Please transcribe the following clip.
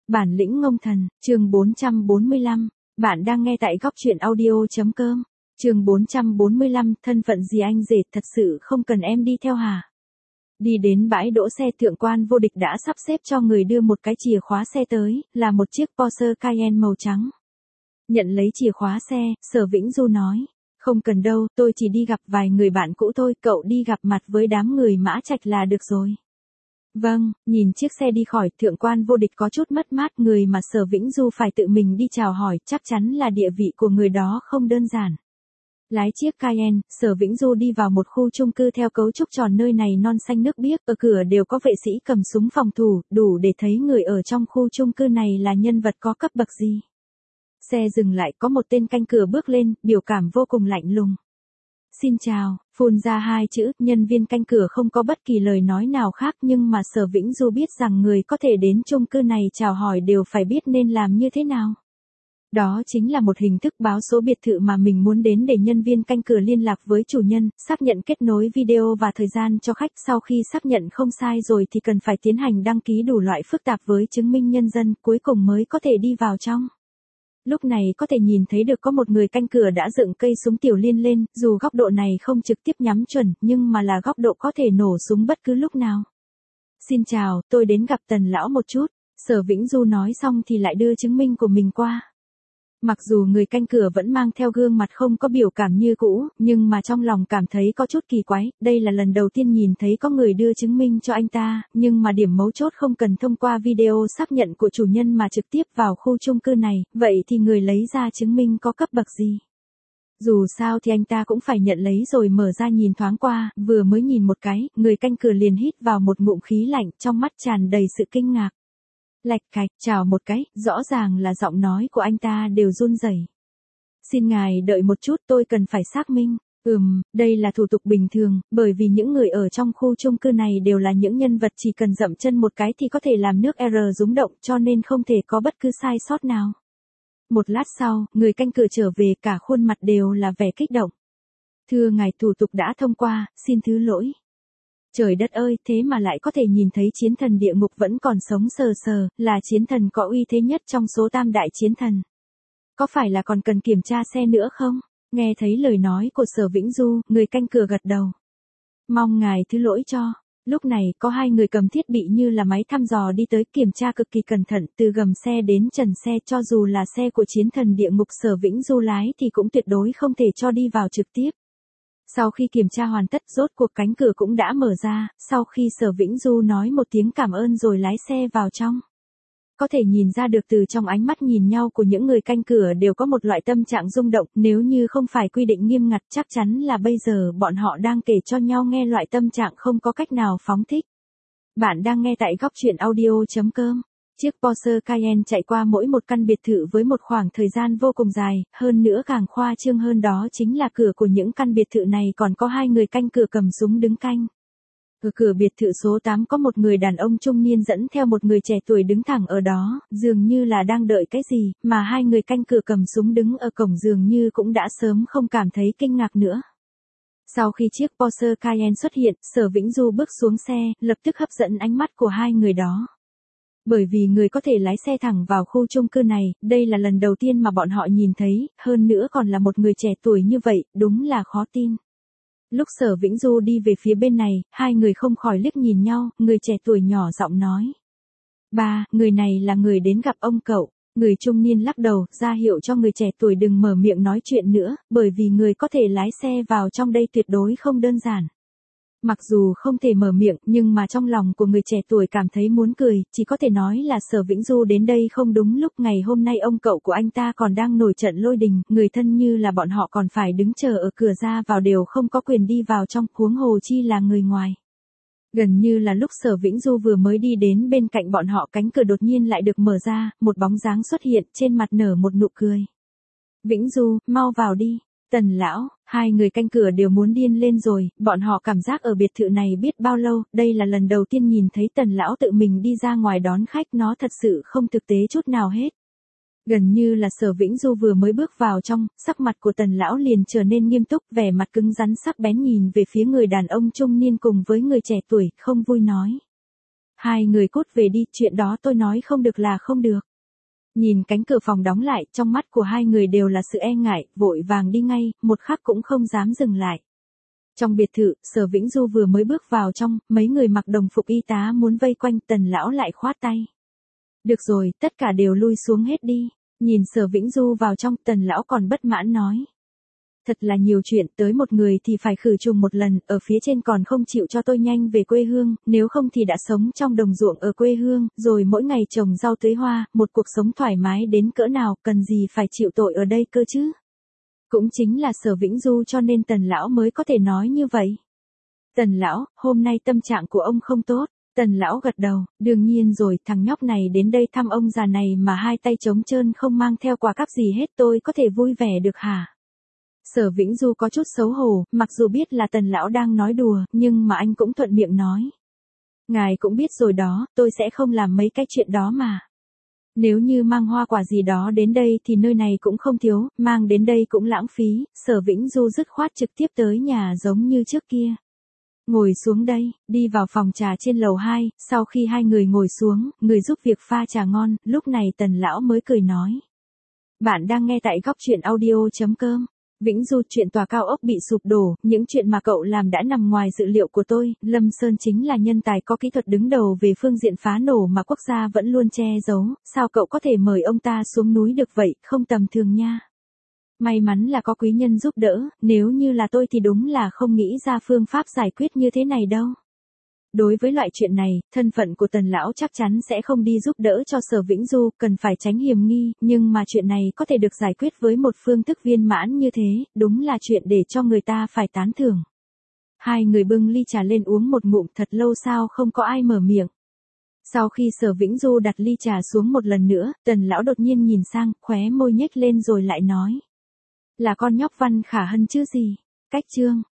Bản lĩnh ngông thần, chương 445, bạn đang nghe tại góc truyện audio.com, chương 445, thân phận gì anh rể thật sự không cần em đi theo hả? Đi đến bãi đỗ xe Thượng quan Vô Địch đã sắp xếp cho người đưa một cái chìa khóa xe tới, là một chiếc Porsche Cayenne màu trắng. Nhận lấy chìa khóa xe, Sở Vĩnh Du nói, không cần đâu, tôi chỉ đi gặp vài người bạn cũ thôi, cậu đi gặp mặt với đám người Mã Trạch là được rồi. Vâng, nhìn chiếc xe đi khỏi, Thượng quan Vô Địch có chút mất mát, người mà Sở Vĩnh Du phải tự mình đi chào hỏi, chắc chắn là địa vị của người đó không đơn giản. Lái chiếc Cayenne, Sở Vĩnh Du đi vào một khu chung cư theo cấu trúc tròn, nơi này non xanh nước biếc, ở cửa đều có vệ sĩ cầm súng phòng thủ, đủ để thấy người ở trong khu chung cư này là nhân vật có cấp bậc gì. Xe dừng lại, có một tên canh cửa bước lên, biểu cảm vô cùng lạnh lùng. Xin chào, phun ra hai chữ, nhân viên canh cửa không có bất kỳ lời nói nào khác, nhưng mà Sở Vĩnh Du biết rằng người có thể đến chung cư này chào hỏi đều phải biết nên làm như thế nào. Đó chính là một hình thức báo số biệt thự mà mình muốn đến để nhân viên canh cửa liên lạc với chủ nhân, xác nhận kết nối video và thời gian cho khách. Sau khi xác nhận không sai rồi thì cần phải tiến hành đăng ký đủ loại phức tạp với chứng minh nhân dân, cuối cùng mới có thể đi vào trong. Lúc này có thể nhìn thấy được có một người canh cửa đã dựng cây súng tiểu liên lên, dù góc độ này không trực tiếp nhắm chuẩn, nhưng mà là góc độ có thể nổ súng bất cứ lúc nào. Xin chào, tôi đến gặp Tần lão một chút, Sở Vĩnh Du nói xong thì lại đưa chứng minh của mình qua. Mặc dù người canh cửa vẫn mang theo gương mặt không có biểu cảm như cũ, nhưng mà trong lòng cảm thấy có chút kỳ quái, đây là lần đầu tiên nhìn thấy có người đưa chứng minh cho anh ta, nhưng mà điểm mấu chốt không cần thông qua video xác nhận của chủ nhân mà trực tiếp vào khu chung cư này, vậy thì người lấy ra chứng minh có cấp bậc gì? Dù sao thì anh ta cũng phải nhận lấy rồi mở ra nhìn thoáng qua, vừa mới nhìn một cái, người canh cửa liền hít vào một ngụm khí lạnh, trong mắt tràn đầy sự kinh ngạc. Lạch cạch, chào một cái, rõ ràng là giọng nói của anh ta đều run rẩy. Xin ngài đợi một chút, tôi cần phải xác minh. Đây là thủ tục bình thường, bởi vì những người ở trong khu chung cư này đều là những nhân vật chỉ cần dậm chân một cái thì có thể làm nước R rúng động, cho nên không thể có bất cứ sai sót nào. Một lát sau, người canh cửa trở về, cả khuôn mặt đều là vẻ kích động. Thưa ngài, thủ tục đã thông qua, xin thứ lỗi. Trời đất ơi, thế mà lại có thể nhìn thấy chiến thần địa ngục vẫn còn sống sờ sờ, là chiến thần có uy thế nhất trong số tam đại chiến thần. Có phải là còn cần kiểm tra xe nữa không? Nghe thấy lời nói của Sở Vĩnh Du, người canh cửa gật đầu. Mong ngài thứ lỗi cho. Lúc này, có hai người cầm thiết bị như là máy thăm dò đi tới, kiểm tra cực kỳ cẩn thận, từ gầm xe đến trần xe, cho dù là xe của chiến thần địa ngục Sở Vĩnh Du lái thì cũng tuyệt đối không thể cho đi vào trực tiếp. Sau khi kiểm tra hoàn tất, rốt cuộc cánh cửa cũng đã mở ra, sau khi Sở Vĩnh Du nói một tiếng cảm ơn rồi lái xe vào trong. Có thể nhìn ra được từ trong ánh mắt nhìn nhau của những người canh cửa đều có một loại tâm trạng rung động, nếu như không phải quy định nghiêm ngặt chắc chắn là bây giờ bọn họ đang kể cho nhau nghe loại tâm trạng không có cách nào phóng thích. Bạn đang nghe tại góc truyện audio.com. Chiếc Porsche Cayenne chạy qua mỗi một căn biệt thự với một khoảng thời gian vô cùng dài, hơn nữa càng khoa trương hơn đó chính là cửa của những căn biệt thự này còn có hai người canh cửa cầm súng đứng canh. Ở cửa biệt thự số 8 có một người đàn ông trung niên dẫn theo một người trẻ tuổi đứng thẳng ở đó, dường như là đang đợi cái gì, mà hai người canh cửa cầm súng đứng ở cổng dường như cũng đã sớm không cảm thấy kinh ngạc nữa. Sau khi chiếc Porsche Cayenne xuất hiện, Sở Vĩnh Du bước xuống xe, lập tức hấp dẫn ánh mắt của hai người đó. Bởi vì người có thể lái xe thẳng vào khu chung cư này, đây là lần đầu tiên mà bọn họ nhìn thấy, hơn nữa còn là một người trẻ tuổi như vậy, đúng là khó tin. Lúc Sở Vĩnh Du đi về phía bên này, hai người không khỏi liếc nhìn nhau, người trẻ tuổi nhỏ giọng nói. Ba, người này là người đến gặp ông cậu. Người trung niên lắc đầu, ra hiệu cho người trẻ tuổi đừng mở miệng nói chuyện nữa, bởi vì người có thể lái xe vào trong đây tuyệt đối không đơn giản. Mặc dù không thể mở miệng, nhưng mà trong lòng của người trẻ tuổi cảm thấy muốn cười, chỉ có thể nói là Sở Vĩnh Du đến đây không đúng lúc, ngày hôm nay ông cậu của anh ta còn đang nổi trận lôi đình, người thân như là bọn họ còn phải đứng chờ ở cửa ra vào đều không có quyền đi vào trong, huống hồ chi là người ngoài. Gần như là lúc Sở Vĩnh Du vừa mới đi đến bên cạnh bọn họ, cánh cửa đột nhiên lại được mở ra, một bóng dáng xuất hiện, trên mặt nở một nụ cười. Vĩnh Du, mau vào đi. Tần lão, hai người canh cửa đều muốn điên lên rồi, bọn họ cảm giác ở biệt thự này biết bao lâu, đây là lần đầu tiên nhìn thấy Tần lão tự mình đi ra ngoài đón khách, nó thật sự không thực tế chút nào hết. Gần như là Sở Vĩnh Du vừa mới bước vào trong, sắc mặt của Tần lão liền trở nên nghiêm túc, vẻ mặt cứng rắn sắc bén nhìn về phía người đàn ông trung niên cùng với người trẻ tuổi, không vui nói. Hai người cút về đi, chuyện đó tôi nói không được là không được. Nhìn cánh cửa phòng đóng lại, trong mắt của hai người đều là sự e ngại, vội vàng đi ngay, một khắc cũng không dám dừng lại. Trong biệt thự, Sở Vĩnh Du vừa mới bước vào trong, mấy người mặc đồng phục y tá muốn vây quanh, Tần lão lại khoát tay. Được rồi, tất cả đều lui xuống hết đi. Nhìn Sở Vĩnh Du vào trong, Tần lão còn bất mãn nói. Thật là nhiều chuyện, tới một người thì phải khử trùng một lần, ở phía trên còn không chịu cho tôi nhanh về quê hương, nếu không thì đã sống trong đồng ruộng ở quê hương, rồi mỗi ngày trồng rau tưới hoa, một cuộc sống thoải mái đến cỡ nào, cần gì phải chịu tội ở đây cơ chứ. Cũng chính là Sở Vĩnh Du cho nên Tần lão mới có thể nói như vậy. Tần lão, hôm nay tâm trạng của ông không tốt. Tần lão gật đầu, đương nhiên rồi, thằng nhóc này đến đây thăm ông già này mà hai tay trống trơn không mang theo quà cáp gì hết, tôi có thể vui vẻ được hả? Sở Vĩnh Du có chút xấu hổ, mặc dù biết là Tần lão đang nói đùa, nhưng mà anh cũng thuận miệng nói. Ngài cũng biết rồi đó, tôi sẽ không làm mấy cái chuyện đó mà. Nếu như mang hoa quả gì đó đến đây thì nơi này cũng không thiếu, mang đến đây cũng lãng phí, Sở Vĩnh Du dứt khoát trực tiếp tới nhà giống như trước kia. Ngồi xuống đây, đi vào phòng trà trên lầu 2, sau khi hai người ngồi xuống, người giúp việc pha trà ngon, lúc này Tần lão mới cười nói. Bạn đang nghe tại góc truyện audio.com. Vĩnh Du, chuyện tòa cao ốc bị sụp đổ, những chuyện mà cậu làm đã nằm ngoài dự liệu của tôi, Lâm Sơn chính là nhân tài có kỹ thuật đứng đầu về phương diện phá nổ mà quốc gia vẫn luôn che giấu, sao cậu có thể mời ông ta xuống núi được vậy, không tầm thường nha. May mắn là có quý nhân giúp đỡ, nếu như là tôi thì đúng là không nghĩ ra phương pháp giải quyết như thế này đâu. Đối với loại chuyện này, thân phận của Tần lão chắc chắn sẽ không đi giúp đỡ cho Sở Vĩnh Du, cần phải tránh hiểm nghi, nhưng mà chuyện này có thể được giải quyết với một phương thức viên mãn như thế, đúng là chuyện để cho người ta phải tán thưởng. Hai người bưng ly trà lên uống một ngụm, thật lâu sao không có ai mở miệng. Sau khi Sở Vĩnh Du đặt ly trà xuống một lần nữa, Tần lão đột nhiên nhìn sang, khóe môi nhếch lên rồi lại nói. Là con nhóc Văn Khả Hân chứ gì? Cách chương.